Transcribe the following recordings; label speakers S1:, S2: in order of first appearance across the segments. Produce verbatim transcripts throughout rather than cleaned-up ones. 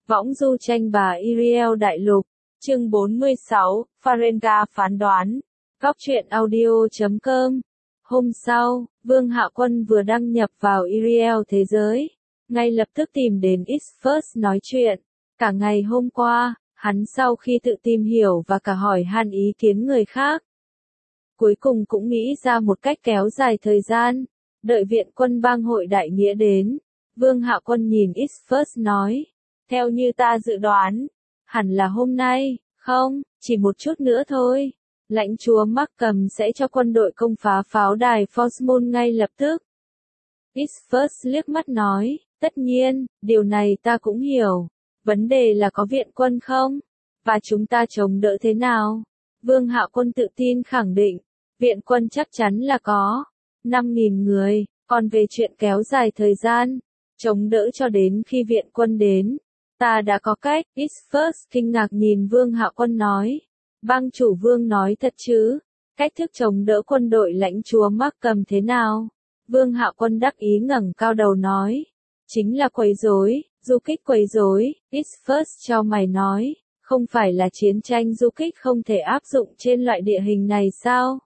S1: Võng du tranh bà Iriel Đại Lục, chương bốn mươi sáu, Farenga phán đoán. Góc truyện audio chấm com. Hôm sau, Vương Hạ Quân vừa đăng nhập vào Iriel thế giới, ngay lập tức tìm đến X-First nói chuyện. Cả ngày hôm qua, hắn sau khi tự tìm hiểu và cả hỏi han ý kiến người khác, cuối cùng cũng nghĩ ra một cách kéo dài thời gian, đợi viện quân bang hội đại nghĩa đến. Vương Hạ Quân nhìn X-First nói, theo như ta dự đoán, hẳn là hôm nay, không, chỉ một chút nữa thôi. Lãnh chúa Markham sẽ cho quân đội công phá pháo đài Forsmond ngay lập tức. X-First liếc mắt nói, tất nhiên, điều này ta cũng hiểu. Vấn đề là có viện quân không? Và chúng ta chống đỡ thế nào? Vương Hạ Quân tự tin khẳng định, viện quân chắc chắn là có. năm nghìn người, còn về chuyện kéo dài thời gian, chống đỡ cho đến khi viện quân đến, ta đã có cách. X-First kinh ngạc nhìn Vương Hạ Quân nói, bang chủ Vương nói thật chứ? Cách thức chống đỡ quân đội lãnh chúa Markham thế nào? Vương Hạ Quân đắc ý ngẩng cao đầu nói, chính là quấy rối, du kích quấy rối. X-First cho mày nói, không phải là chiến tranh du kích không thể áp dụng trên loại địa hình này sao?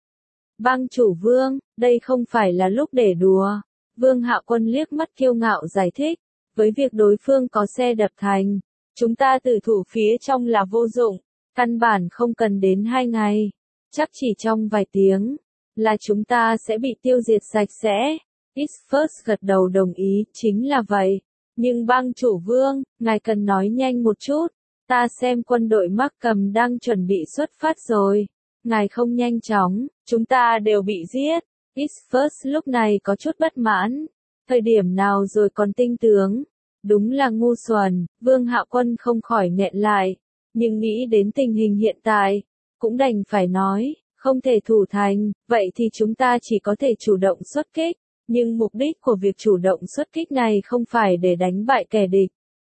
S1: Bang chủ Vương, đây không phải là lúc để đùa. Vương Hạ Quân liếc mắt kiêu ngạo giải thích, với việc đối phương có xe đập thành, chúng ta tử thủ phía trong là vô dụng, căn bản không cần đến hai ngày, chắc chỉ trong vài tiếng, là chúng ta sẽ bị tiêu diệt sạch sẽ. X-First gật đầu đồng ý, chính là vậy, nhưng bang chủ Vương, ngài cần nói nhanh một chút, ta xem quân đội Markham đang chuẩn bị xuất phát rồi, ngài không nhanh chóng, chúng ta đều bị giết. X-First lúc này có chút bất mãn, thời điểm nào rồi còn tinh tướng, đúng là ngu xuẩn. Vương Hạ Quân không khỏi nghẹn lại, nhưng nghĩ đến tình hình hiện tại, cũng đành phải nói, không thể thủ thành, vậy thì chúng ta chỉ có thể chủ động xuất kích, nhưng mục đích của việc chủ động xuất kích này không phải để đánh bại kẻ địch,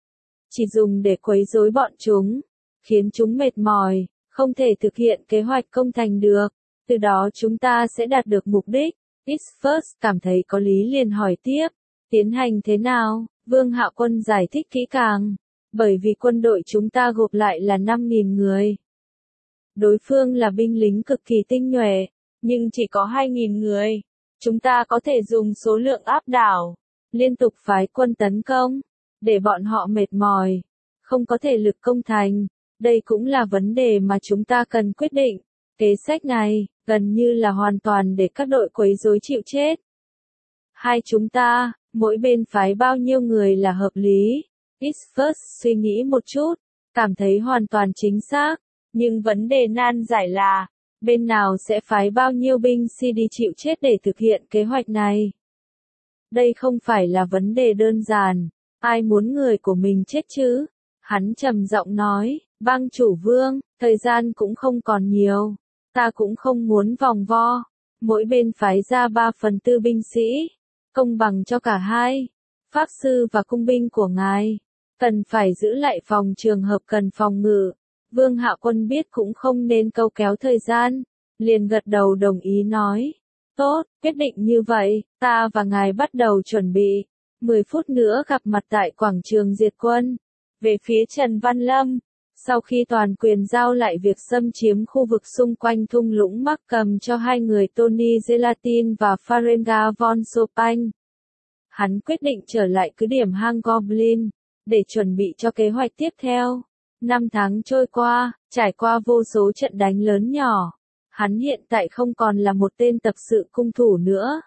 S1: chỉ dùng để quấy rối bọn chúng, khiến chúng mệt mỏi, không thể thực hiện kế hoạch công thành được. Từ đó chúng ta sẽ đạt được mục đích. X-First cảm thấy có lý liền hỏi tiếp, tiến hành thế nào? Vương Hạ Quân giải thích kỹ càng, bởi vì quân đội chúng ta gộp lại là năm nghìn người. Đối phương là binh lính cực kỳ tinh nhuệ, nhưng chỉ có hai nghìn người. Chúng ta có thể dùng số lượng áp đảo, liên tục phái quân tấn công, để bọn họ mệt mỏi, không có thể lực công thành. Đây cũng là vấn đề mà chúng ta cần quyết định. Kế sách này, gần như là hoàn toàn để các đội quấy rối chịu chết. Hai chúng ta, mỗi bên phái bao nhiêu người là hợp lý? X-First suy nghĩ một chút, cảm thấy hoàn toàn chính xác, nhưng vấn đề nan giải là, bên nào sẽ phái bao nhiêu binh sĩ đi chịu chết để thực hiện kế hoạch này? Đây không phải là vấn đề đơn giản, ai muốn người của mình chết chứ? Hắn trầm giọng nói, bang chủ Vương, thời gian cũng không còn nhiều. Ta cũng không muốn vòng vo, mỗi bên phái ra ba phần tư binh sĩ, công bằng cho cả hai. Pháp sư và cung binh của ngài, cần phải giữ lại phòng trường hợp cần phòng ngự. Vương Hạ Quân biết cũng không nên câu kéo thời gian, liền gật đầu đồng ý nói, tốt, quyết định như vậy, ta và ngài bắt đầu chuẩn bị. mười phút nữa gặp mặt tại quảng trường diệt quân. Về phía Trần Văn Lâm, sau khi toàn quyền giao lại việc xâm chiếm khu vực xung quanh thung lũng Markham cho hai người Tony Gelatin và Farenga von Chopin, hắn quyết định trở lại cứ điểm hang Goblin, để chuẩn bị cho kế hoạch tiếp theo. Năm tháng trôi qua, trải qua vô số trận đánh lớn nhỏ, hắn hiện tại không còn là một tên tập sự cung thủ nữa,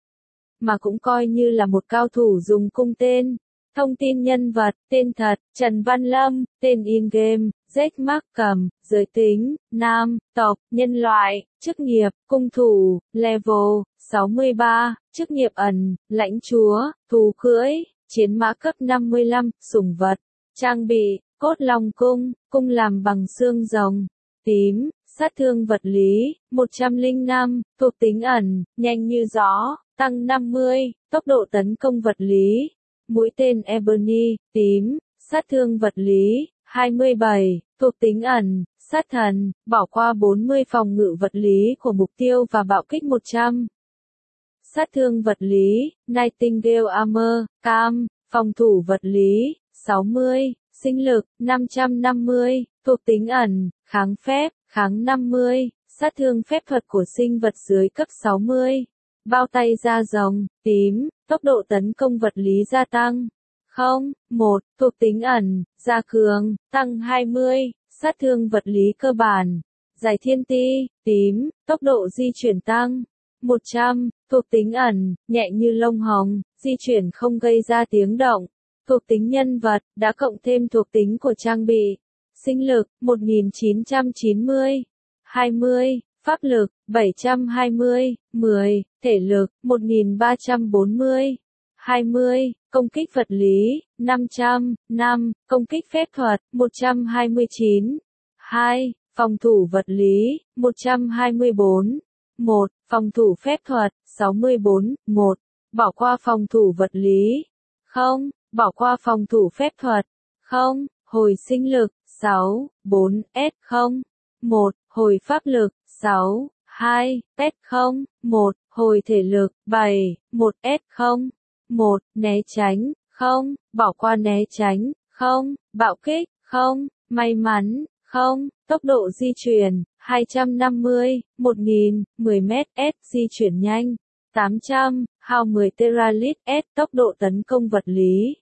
S1: mà cũng coi như là một cao thủ dùng cung tên. Thông tin nhân vật, tên thật, Trần Văn Lâm, tên in-game, Z Markham, giới tính, nam, tộc, nhân loại, chức nghiệp, cung thủ, level, sáu mươi ba, chức nghiệp ẩn, lãnh chúa, thú cưỡi, chiến mã cấp năm mươi lăm, sủng vật, trang bị, cốt long cung, cung làm bằng xương rồng, tím, sát thương vật lý, một trăm lẻ năm, thuộc tính ẩn, nhanh như gió, tăng năm mươi, tốc độ tấn công vật lý. Mũi tên Ebony, tím, sát thương vật lý, hai mươi bảy, thuộc tính ẩn, sát thần, bỏ qua bốn mươi phòng ngự vật lý của mục tiêu và bạo kích một trăm. Sát thương vật lý, Nightingale Armor, cam, phòng thủ vật lý, sáu mươi, Sinh lực, năm trăm năm mươi, thuộc tính ẩn, kháng phép, kháng năm mươi, sát thương phép thuật của sinh vật dưới cấp sáu mươi. Bao tay da rồng, tím, tốc độ tấn công vật lý gia tăng. không, một, thuộc tính ẩn, gia cường, tăng hai mươi, sát thương vật lý cơ bản. Giải thiên ti, tím, tốc độ di chuyển tăng. một trăm, thuộc tính ẩn, nhẹ như lông hồng, di chuyển không gây ra tiếng động. Thuộc tính nhân vật, đã cộng thêm thuộc tính của trang bị. Sinh lực, một nghìn chín trăm chín mươi. hai mươi, pháp lực, bảy trăm hai mươi. mười, thể lực, một nghìn ba trăm bốn mươi. hai mươi, công kích vật lý, năm trăm. năm, công kích phép thuật, một trăm hai mươi chín. hai, phòng thủ vật lý, một trăm hai mươi bốn. một, phòng thủ phép thuật, sáu mươi bốn. một, bỏ qua phòng thủ vật lý. không, bỏ qua phòng thủ phép thuật. không, hồi sinh lực, sáu, bốn, S không. một, hồi pháp lực, sáu, hai, S không. một, hồi thể lực, bảy, một S không. một, né tránh, không, bỏ qua né tránh, không, bạo kích, không, may mắn, không, tốc độ di chuyển, hai trăm năm mươi, một nghìn, mười mét S di chuyển nhanh, tám trăm, hao mười teralit S tốc độ tấn công vật lý.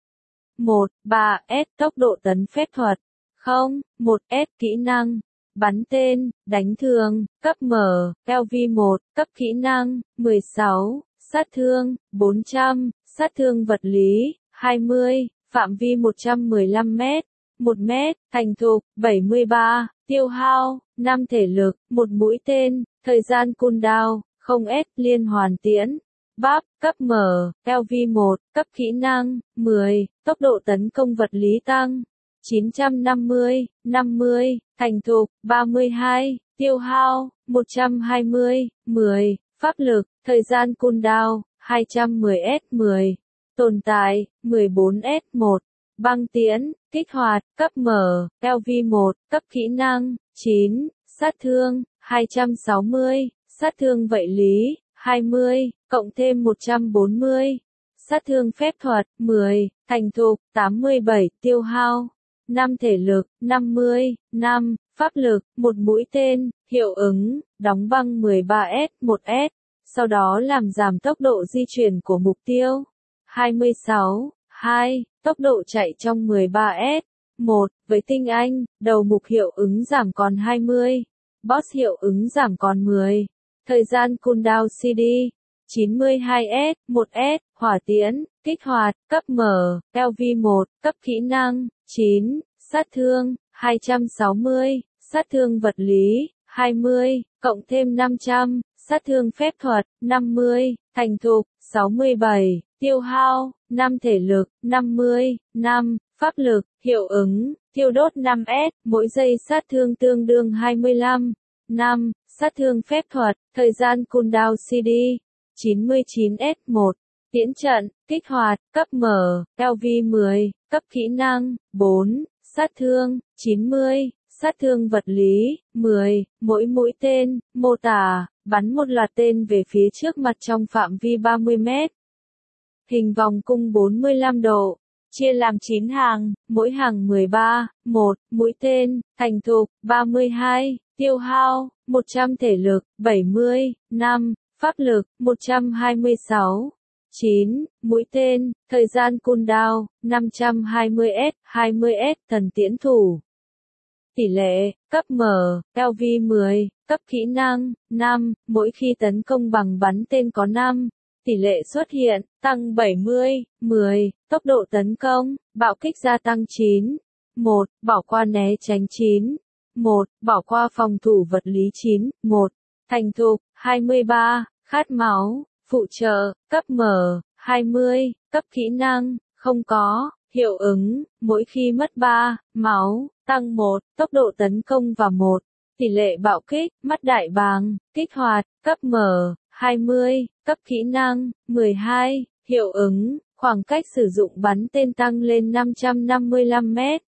S1: một, ba S tốc độ tấn phép thuật. không, một S kỹ năng. Bắn tên, đánh thường, cấp M, L V một, cấp kỹ năng, mười sáu, sát thương, bốn trăm, sát thương vật lý, hai mươi, phạm vi một trăm mười lăm mét, một mét, thành thục, bảy mươi ba, tiêu hao, năm thể lực, một mũi tên, thời gian cooldown, không S liên hoàn tiễn. Bắp, cấp M, L V một, cấp kỹ năng, mười, tốc độ tấn công vật lý tăng. chín trăm năm mươi, năm mươi, thành thục, ba mươi hai, tiêu hao, một trăm hai mươi, mười, pháp lực, thời gian cooldown, hai trăm mười S mười, tồn tại, mười bốn S một, băng tiễn, kích hoạt, cấp M, L V một, cấp kỹ năng, chín, sát thương, hai trăm sáu mươi, sát thương vật lý, hai mươi, cộng thêm một trăm bốn mươi, sát thương phép thuật, mười, thành thục, tám mươi bảy, tiêu hao. năm thể lực, năm mươi, năm, pháp lực, một mũi tên, hiệu ứng, đóng băng mười ba S, một S, sau đó làm giảm tốc độ di chuyển của mục tiêu. hai mươi sáu, hai, tốc độ chạy trong mười ba S, một, với tinh anh, đầu mục hiệu ứng giảm còn hai mươi, boss hiệu ứng giảm còn mười, thời gian cooldown C D, chín mươi hai S, một S, hỏa tiễn, kích hoạt, cấp M, L V một, cấp kỹ năng, chín, sát thương, hai trăm sáu mươi, sát thương vật lý, hai mươi, cộng thêm năm trăm, sát thương phép thuật, năm mươi, thành thục, sáu mươi bảy, tiêu hao, năm thể lực, năm mươi, năm, pháp lực, hiệu ứng, thiêu đốt năm S, mỗi giây sát thương tương đương hai mươi lăm, năm, sát thương phép thuật, thời gian cooldown C D, chín mươi chín S một, tiễn trận, kích hoạt, cấp M, L V mười, cấp kỹ năng, bốn, sát thương, chín mươi, sát thương vật lý, mười, mỗi mũi tên, mô tả, bắn một loạt tên về phía trước mặt trong phạm vi ba mươi mét. Hình vòng cung bốn mươi lăm độ, chia làm chín hàng, mỗi hàng mười ba, một, mũi tên, thành thục, ba mươi hai, tiêu hao, một trăm thể lực, bảy mươi, năm, pháp lực, một trăm hai mươi sáu, chín, mũi tên, thời gian cooldown, năm trăm hai mươi S, hai mươi S, thần tiễn thủ. Tỷ lệ, cấp M, L V mười, cấp kỹ năng, năm, mỗi khi tấn công bằng bắn tên có năm, tỷ lệ xuất hiện, tăng bảy mươi, mười, tốc độ tấn công, bạo kích gia tăng chín, một, bỏ qua né tránh chín, một, bỏ qua phòng thủ vật lý chín, một, thành thục, hai mươi ba, khát máu, phụ trợ, cấp M, hai mươi, cấp kỹ năng, không có, hiệu ứng, mỗi khi mất ba, máu, tăng một, tốc độ tấn công và một, tỷ lệ bạo kích, mắt đại bàng, kích hoạt, cấp M, hai mươi, cấp kỹ năng, mười hai, hiệu ứng, khoảng cách sử dụng bắn tên tăng lên năm trăm năm mươi lăm mét,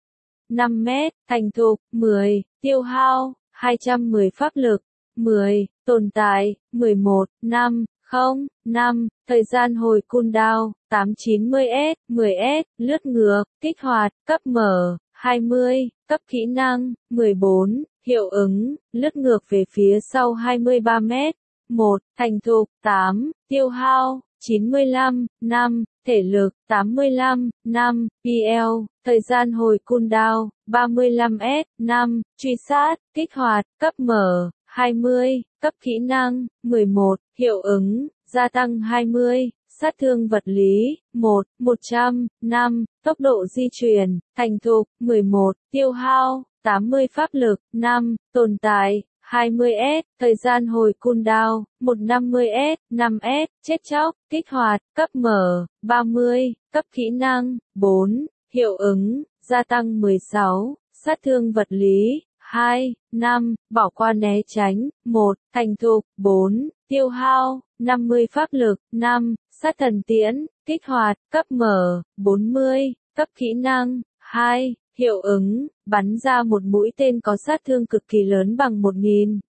S1: năm mét, thành thục, mười, tiêu hao, hai trăm mười pháp lực, mười, tồn tại, mười một, năm, không, năm, thời gian hồi cooldown, tám trăm chín mươi S, mười S, lướt ngược, kích hoạt, cấp mở, hai mươi, cấp kỹ năng, mười bốn, hiệu ứng, lướt ngược về phía sau hai mươi ba mét, một, thành thục, tám, tiêu hao, chín mươi lăm, năm, thể lực, tám mươi lăm, năm, pê lờ, thời gian hồi cooldown, ba mươi lăm S, năm, truy sát, kích hoạt, cấp mở, hai mươi, cấp kỹ năng, mười một, hiệu ứng, gia tăng hai mươi, sát thương vật lý, một, một trăm, năm, tốc độ di chuyển, thành thục, mười một, tiêu hao, tám mươi pháp lực, năm, tồn tại, hai mươi S, thời gian hồi cooldown, một trăm năm mươi S, năm S, chết chóc, kích hoạt, cấp mở, ba mươi, cấp kỹ năng, bốn, hiệu ứng, gia tăng mười sáu, sát thương vật lý, hai, năm, bỏ qua né tránh, một, thành thục, bốn, tiêu hao, năm mươi pháp lực, năm, sát thần tiễn, kích hoạt, cấp mở, bốn mươi, cấp kỹ năng, hai, hiệu ứng, bắn ra một mũi tên có sát thương cực kỳ lớn bằng một nghìn.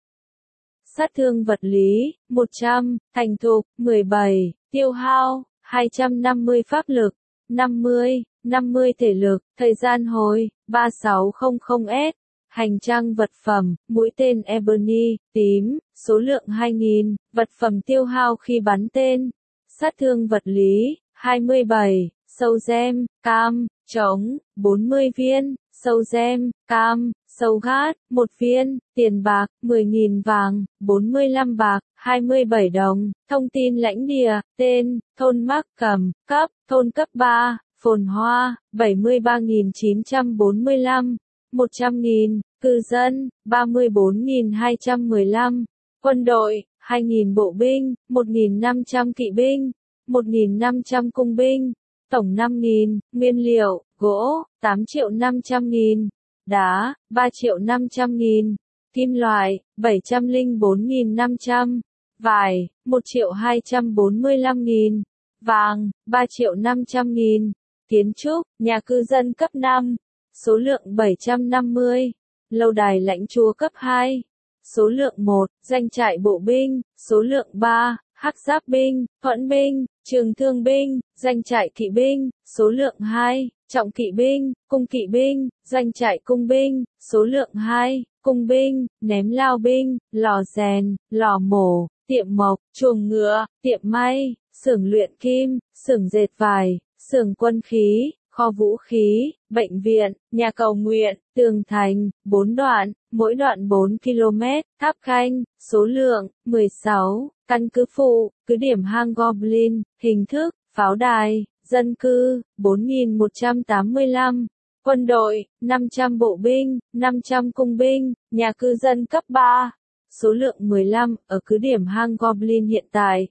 S1: Sát thương vật lý, một trăm, thành thục, mười bảy, tiêu hao, hai trăm năm mươi pháp lực, năm mươi, năm mươi thể lực, thời gian hồi, ba nghìn sáu trăm S, hành trang vật phẩm, mũi tên Ebony, tím, số lượng hai nghìn, vật phẩm tiêu hao khi bắn tên, sát thương vật lý, hai mươi bảy, sâu gem, cam, trống, bốn mươi viên, sâu gem, cam, sâu gát, một viên, tiền bạc, mười nghìn vàng, bốn mươi lăm bạc, hai mươi bảy đồng, thông tin lãnh địa, tên, thôn Mác Cầm, cấp, thôn cấp ba, phồn hoa, bảy mươi ba nghìn chín trăm bốn mươi lăm, một trăm nghìn, cư dân, ba mươi bốn nghìn hai trăm mười lăm, quân đội, hai nghìn bộ binh, một nghìn năm trăm kỵ binh, một nghìn năm trăm cung binh, tổng năm nghìn, nguyên liệu, gỗ, tám triệu năm trăm nghìn, đá, ba triệu năm trăm nghìn, kim loại, bảy trăm lẻ bốn nghìn năm trăm, vải, một triệu hai trăm bốn mươi lăm nghìn, vàng, ba triệu năm trăm nghìn, kiến trúc, nhà cư dân cấp năm, số lượng bảy trăm năm mươi, lâu đài lãnh chúa cấp hai, số lượng một, doanh trại bộ binh, số lượng ba, hắc giáp binh, thuẫn binh, trường thương binh, doanh trại kỵ binh, số lượng hai, trọng kỵ binh, cung kỵ binh, doanh trại cung binh, số lượng hai, cung binh, ném lao binh, lò rèn, lò mổ, tiệm mộc, chuồng ngựa, tiệm may, xưởng luyện kim, xưởng dệt vải, xưởng quân khí, kho vũ khí, bệnh viện, nhà cầu nguyện, tường thành, bốn đoạn, mỗi đoạn bốn ki lô mét, tháp canh, số lượng, mười sáu, căn cứ phụ, cứ điểm hang Goblin, hình thức, pháo đài, dân cư, bốn nghìn một trăm tám mươi lăm, quân đội, năm trăm bộ binh, năm trăm cung binh, nhà cư dân cấp ba, số lượng mười lăm, ở cứ điểm hang Goblin hiện tại.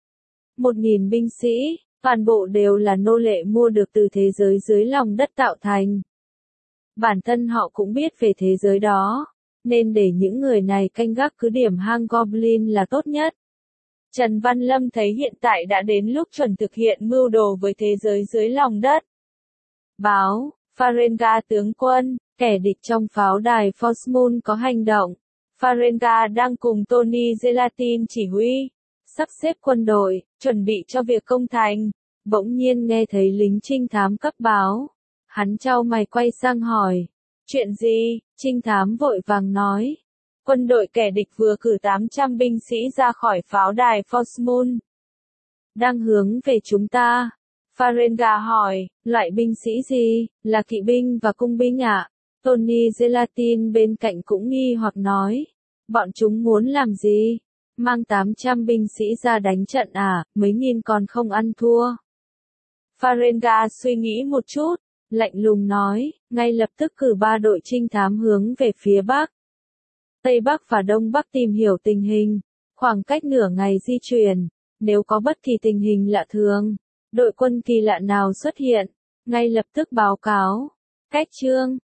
S1: một nghìn binh sĩ, toàn bộ đều là nô lệ mua được từ thế giới dưới lòng đất tạo thành. Bản thân họ cũng biết về thế giới đó, nên để những người này canh gác cứ điểm hang Goblin là tốt nhất. Trần Văn Lâm thấy hiện tại đã đến lúc chuẩn thực hiện mưu đồ với thế giới dưới lòng đất. Báo, Farenga tướng quân, kẻ địch trong pháo đài Forsmoon có hành động. Farenga đang cùng Tony Gelatin chỉ huy, sắp xếp quân đội, chuẩn bị cho việc công thành. Bỗng nhiên nghe thấy lính trinh thám cấp báo. Hắn chau mày quay sang hỏi. Chuyện gì? Trinh thám vội vàng nói. Quân đội kẻ địch vừa cử tám trăm binh sĩ ra khỏi pháo đài Forsmoon. Đang hướng về chúng ta. Farenga hỏi, loại binh sĩ gì, là kỵ binh và cung binh ạ? À? Tony Gelatin bên cạnh cũng nghi hoặc nói. Bọn chúng muốn làm gì? Mang tám trăm binh sĩ ra đánh trận à, mấy nghìn còn không ăn thua. Farenga suy nghĩ một chút, lạnh lùng nói, ngay lập tức cử ba đội trinh thám hướng về phía Bắc, Tây Bắc và Đông Bắc tìm hiểu tình hình, khoảng cách nửa ngày di chuyển, nếu có bất kỳ tình hình lạ thường, đội quân kỳ lạ nào xuất hiện, ngay lập tức báo cáo. Cách chương